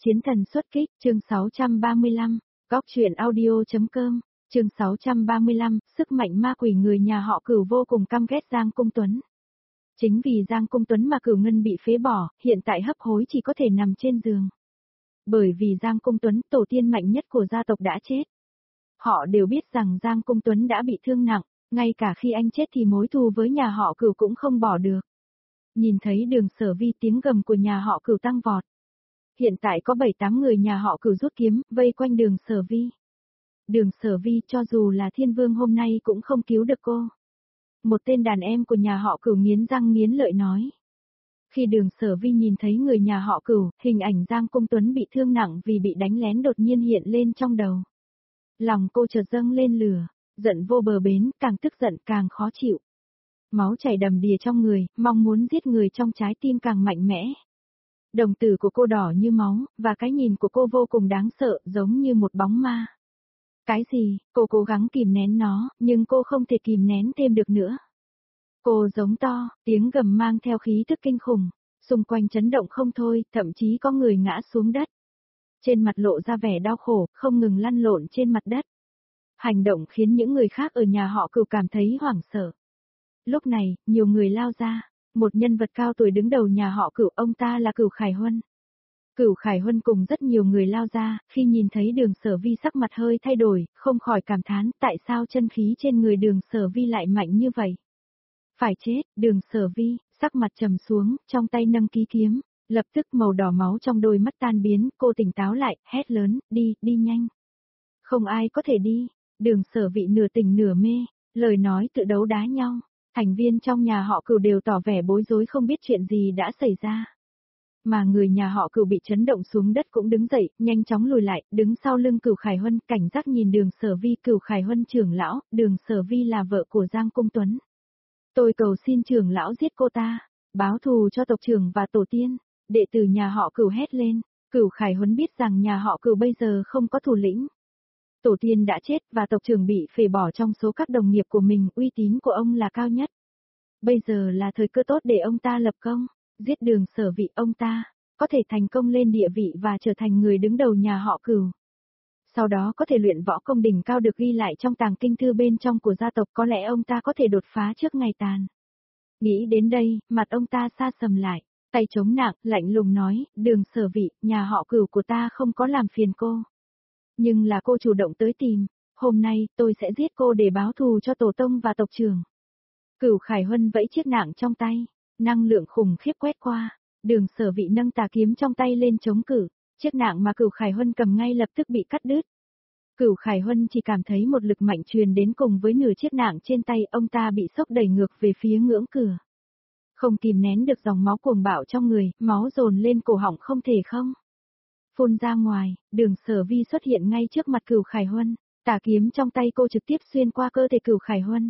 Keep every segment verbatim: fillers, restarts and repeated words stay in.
Chiến thần xuất kích, chương sáu trăm ba mươi lăm, góc truyện audio.com, chương sáu trăm ba mươi lăm, sức mạnh ma quỷ người nhà họ Cửu vô cùng căm ghét Giang Cung Tuấn. Chính vì Giang Cung Tuấn mà Cửu Ngân bị phế bỏ, hiện tại hấp hối chỉ có thể nằm trên giường. Bởi vì Giang Cung Tuấn, tổ tiên mạnh nhất của gia tộc đã chết. Họ đều biết rằng Giang Cung Tuấn đã bị thương nặng, ngay cả khi anh chết thì mối thù với nhà họ Cửu cũng không bỏ được. Nhìn thấy Đường Sở Vi, tiếng gầm của nhà họ Cửu tăng vọt. Hiện tại có bảy tám người nhà họ Cửu rút kiếm, vây quanh Đường Sở Vi. Đường Sở Vi cho dù là thiên vương hôm nay cũng không cứu được cô. Một tên đàn em của nhà họ Cửu nghiến răng nghiến lợi nói. Khi Đường Sở Vi nhìn thấy người nhà họ Cửu, hình ảnh Giang Cung Tuấn bị thương nặng vì bị đánh lén đột nhiên hiện lên trong đầu. Lòng cô chợt dâng lên lửa, giận vô bờ bến, càng tức giận càng khó chịu. Máu chảy đầm đìa trong người, mong muốn giết người trong trái tim càng mạnh mẽ. Đồng tử của cô đỏ như máu, và cái nhìn của cô vô cùng đáng sợ, giống như một bóng ma. Cái gì, cô cố gắng kìm nén nó, nhưng cô không thể kìm nén thêm được nữa. Cô giống to, tiếng gầm mang theo khí tức kinh khủng, xung quanh chấn động không thôi, thậm chí có người ngã xuống đất. Trên mặt lộ ra vẻ đau khổ, không ngừng lăn lộn trên mặt đất. Hành động khiến những người khác ở nhà họ Cửu cảm thấy hoảng sợ. Lúc này, nhiều người lao ra. Một nhân vật cao tuổi đứng đầu nhà họ Cửu, ông ta là Cửu Khải Huân. Cửu Khải Huân cùng rất nhiều người lao ra, khi nhìn thấy Đường Sở Vi sắc mặt hơi thay đổi, không khỏi cảm thán tại sao chân khí trên người Đường Sở Vi lại mạnh như vậy. Phải chết, Đường Sở Vi, sắc mặt trầm xuống, trong tay nâng ký kiếm, lập tức màu đỏ máu trong đôi mắt tan biến, cô tỉnh táo lại, hét lớn, đi, đi nhanh. Không ai có thể đi, Đường Sở Vi nửa tỉnh nửa mê, lời nói tự đấu đá nhau. Thành viên trong nhà họ Cửu đều tỏ vẻ bối rối không biết chuyện gì đã xảy ra. Mà người nhà họ Cửu bị chấn động xuống đất cũng đứng dậy, nhanh chóng lùi lại, đứng sau lưng Cửu Khải Huân, cảnh giác nhìn Đường Sở Vi. Cửu Khải Huân trưởng lão, Đường Sở Vi là vợ của Giang Cung Tuấn. Tôi cầu xin trưởng lão giết cô ta, báo thù cho tộc trưởng và tổ tiên. Đệ tử nhà họ Cửu hét lên. Cửu Khải Huân biết rằng nhà họ Cửu bây giờ không có thủ lĩnh. Tổ tiên đã chết và tộc trưởng bị phế bỏ trong số các đồng nghiệp của mình, uy tín của ông là cao nhất. Bây giờ là thời cơ tốt để ông ta lập công, giết Đường Sở Vi, ông ta có thể thành công lên địa vị và trở thành người đứng đầu nhà họ Cửu. Sau đó có thể luyện võ công đỉnh cao được ghi lại trong tàng kinh thư bên trong của gia tộc, có lẽ ông ta có thể đột phá trước ngày tàn. Nghĩ đến đây, mặt ông ta xa sầm lại, tay chống nặng, lạnh lùng nói, Đường Sở Vi, nhà họ Cửu của ta không có làm phiền cô. Nhưng là cô chủ động tới tìm, hôm nay tôi sẽ giết cô để báo thù cho tổ tông và tộc trưởng. Cửu Khải Huân vẫy chiếc nạng trong tay, năng lượng khủng khiếp quét qua, Đường Sở Vi nâng tà kiếm trong tay lên chống cự, chiếc nạng mà Cửu Khải Huân cầm ngay lập tức bị cắt đứt. Cửu Khải Huân chỉ cảm thấy một lực mạnh truyền đến cùng với nửa chiếc nạng trên tay, ông ta bị sốc đẩy ngược về phía ngưỡng cửa. Không kìm nén được dòng máu cuồng bạo trong người, máu dồn lên cổ họng không thể không phun ra ngoài. Đường Sở Vi xuất hiện ngay trước mặt Cửu Khải Huân, tà kiếm trong tay cô trực tiếp xuyên qua cơ thể Cửu Khải Huân.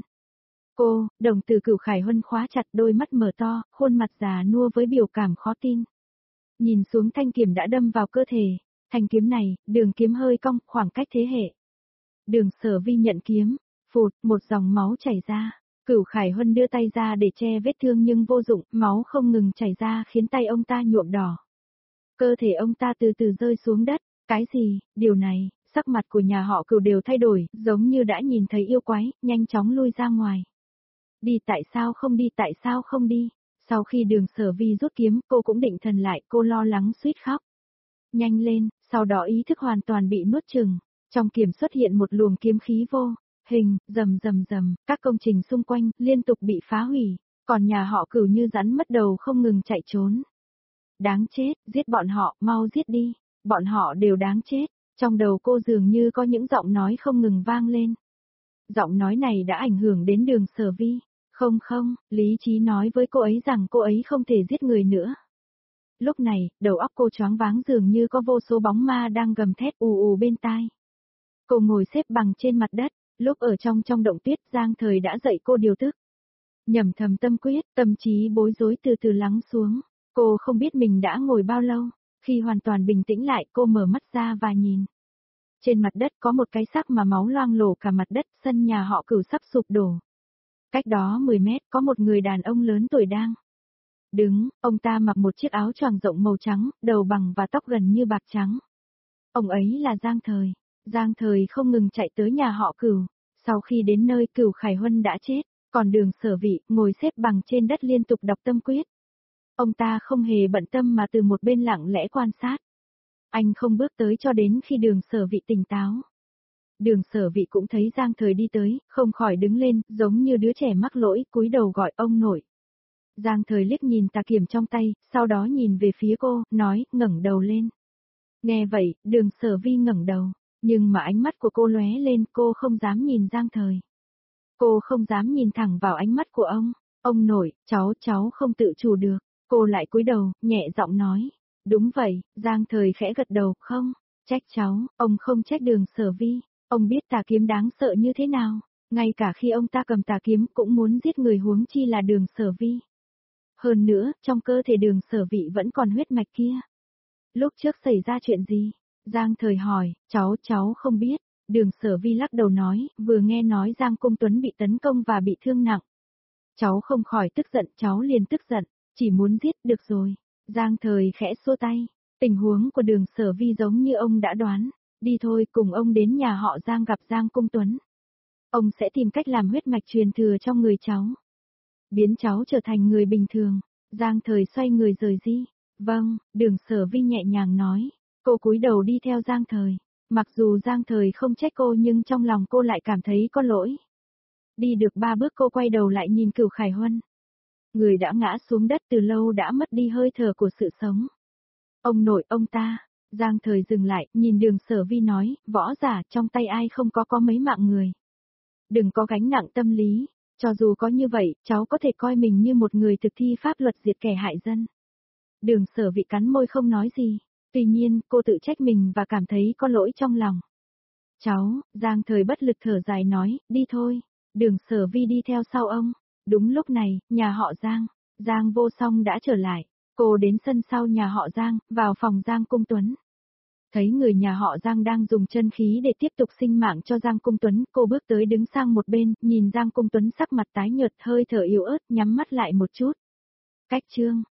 Cô, đồng tử Cửu Khải Huân khóa chặt, đôi mắt mở to, khuôn mặt già nua với biểu cảm khó tin. Nhìn xuống thanh kiếm đã đâm vào cơ thể, thanh kiếm này, đường kiếm hơi cong, khoảng cách thế hệ. Đường Sở Vi nhận kiếm, phụt, một dòng máu chảy ra. Cửu Khải Huân đưa tay ra để che vết thương nhưng vô dụng, máu không ngừng chảy ra khiến tay ông ta nhuộm đỏ. Cơ thể ông ta từ từ rơi xuống đất. Cái gì, điều này, sắc mặt của nhà họ Cửu đều thay đổi, giống như đã nhìn thấy yêu quái, nhanh chóng lui ra ngoài. Đi, tại sao không đi, tại sao không đi? Sau khi Đường Sở Vi rút kiếm, cô cũng định thần lại, cô lo lắng suýt khóc. Nhanh lên, sau đó ý thức hoàn toàn bị nuốt chửng. Trong kiếm xuất hiện một luồng kiếm khí vô hình, rầm rầm rầm, các công trình xung quanh liên tục bị phá hủy, còn nhà họ Cửu như rắn mất đầu không ngừng chạy trốn. Đáng chết, giết bọn họ, mau giết đi, bọn họ đều đáng chết. Trong đầu cô dường như có những giọng nói không ngừng vang lên. Giọng nói này đã ảnh hưởng đến Đường Sở Vi. Không không, lý trí nói với cô ấy rằng cô ấy không thể giết người nữa. Lúc này, đầu óc cô choáng váng, dường như có vô số bóng ma đang gầm thét ù ù bên tai. Cô ngồi xếp bằng trên mặt đất, lúc ở trong trong động tuyết, Giang Thời đã dạy cô điều tức. Nhẩm thầm tâm quyết, tâm trí bối rối từ từ lắng xuống. Cô không biết mình đã ngồi bao lâu, khi hoàn toàn bình tĩnh lại cô mở mắt ra và nhìn. Trên mặt đất có một cái xác mà máu loang lổ cả mặt đất, sân nhà họ Cửu sắp sụp đổ. Cách đó mười mét có một người đàn ông lớn tuổi đang Đứng, ông ta mặc một chiếc áo choàng rộng màu trắng, đầu bằng và tóc gần như bạc trắng. Ông ấy là Giang Thời. Giang Thời không ngừng chạy tới nhà họ Cửu. Sau khi đến nơi Cửu Khải Huân đã chết, còn Đường Sở Vị ngồi xếp bằng trên đất liên tục đọc tâm quyết. Ông ta không hề bận tâm mà từ một bên lặng lẽ quan sát. Anh không bước tới cho đến khi Đường Sở Vị tỉnh táo. Đường Sở Vị cũng thấy Giang Thời đi tới, không khỏi đứng lên, giống như đứa trẻ mắc lỗi, cúi đầu gọi ông nội. Giang Thời liếc nhìn tà kiếm trong tay, sau đó nhìn về phía cô, nói, ngẩng đầu lên. Nghe vậy, Đường Sở Vi ngẩng đầu, nhưng mà ánh mắt của cô lóe lên, cô không dám nhìn Giang Thời. Cô không dám nhìn thẳng vào ánh mắt của ông. Ông nội, cháu, cháu không tự chủ được. Cô lại cúi đầu, nhẹ giọng nói. Đúng vậy, Giang Thời khẽ gật đầu, không, trách cháu, ông không trách Đường Sở Vi. Ông biết tà kiếm đáng sợ như thế nào, ngay cả khi ông ta cầm tà kiếm cũng muốn giết người, huống chi là Đường Sở Vi. Hơn nữa, trong cơ thể Đường Sở Vị vẫn còn huyết mạch kia. Lúc trước xảy ra chuyện gì? Giang Thời hỏi, cháu, cháu không biết. Đường Sở Vi lắc đầu nói, vừa nghe nói Giang Cung Tuấn bị tấn công và bị thương nặng. Cháu không khỏi tức giận, cháu liền tức giận, chỉ muốn giết, được rồi. Giang Thời khẽ xua tay, tình huống của Đường Sở Vi giống như ông đã đoán, đi thôi, cùng ông đến nhà họ Giang gặp Giang Cung Tuấn. Ông sẽ tìm cách làm huyết mạch truyền thừa trong người cháu, biến cháu trở thành người bình thường. Giang Thời xoay người rời đi. Vâng, Đường Sở Vi nhẹ nhàng nói. Cô cúi đầu đi theo Giang Thời. Mặc dù Giang Thời không trách cô nhưng trong lòng cô lại cảm thấy có lỗi. Đi được ba bước cô quay đầu lại nhìn Cửu Khải Huân. Người đã ngã xuống đất từ lâu, đã mất đi hơi thở của sự sống. Ông nội ông ta. Giang Thời dừng lại, nhìn Đường Sở Vi nói, võ giả trong tay ai không có có mấy mạng người. Đừng có gánh nặng tâm lý. Cho dù có như vậy, cháu có thể coi mình như một người thực thi pháp luật diệt kẻ hại dân. Đường Sở Vị cắn môi không nói gì. Tuy nhiên, cô tự trách mình và cảm thấy có lỗi trong lòng. Cháu, Giang Thời bất lực thở dài nói, đi thôi. Đường Sở Vi đi theo sau ông. Đúng lúc này, nhà họ Giang, Giang Vô Song đã trở lại. Cô đến sân sau nhà họ Giang, vào phòng Giang Cung Tuấn. Thấy người nhà họ Giang đang dùng chân khí để tiếp tục sinh mạng cho Giang Cung Tuấn, cô bước tới đứng sang một bên, nhìn Giang Cung Tuấn sắc mặt tái nhợt, hơi thở yếu ớt, nhắm mắt lại một chút. Cách chương